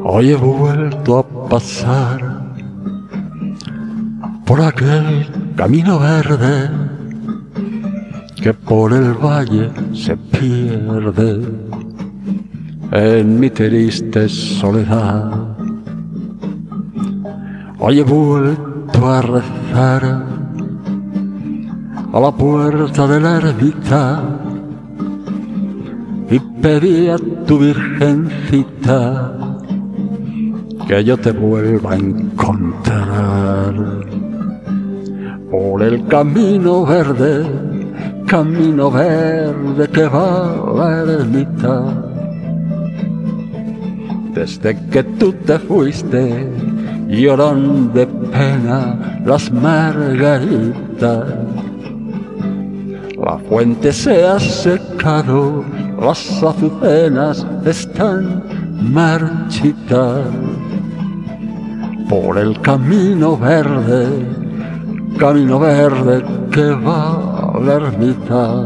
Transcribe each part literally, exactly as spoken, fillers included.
Hoy he vuelto a pasar por aquel camino verde que por el valle se pierde en mi triste soledad. Hoy he vuelto a rezar a la puerta de la ermita y pedí a tu virgencita que yo te vuelva a encontrar por el camino verde, camino verde que va a la ermita. Desde que tú te fuiste, lloran de pena las margaritas. La fuente se ha secado, las azucenas están marchitas. Por el camino verde, camino verde que va a la ermita.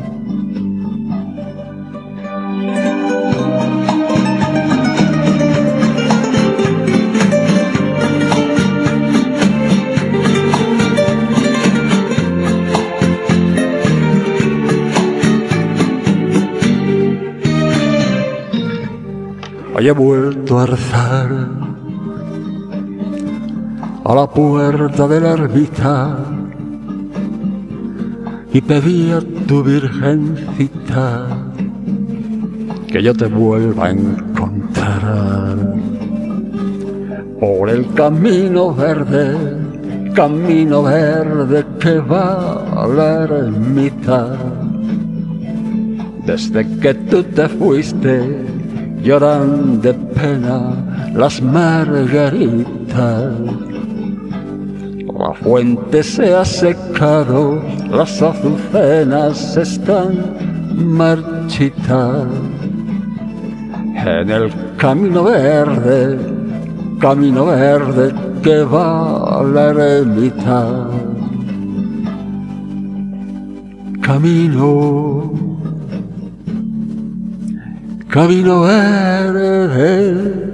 Hoy he vuelto a rezar a la puerta de la ermita y pedí a tu virgencita que yo te vuelva a encontrar por el camino verde, camino verde que va a la ermita. Desde que tú te fuiste, lloran de pena las margaritas. La fuente se ha secado, las azucenas están marchitas. En el camino verde, camino verde que va a la ermita. Camino, camino verde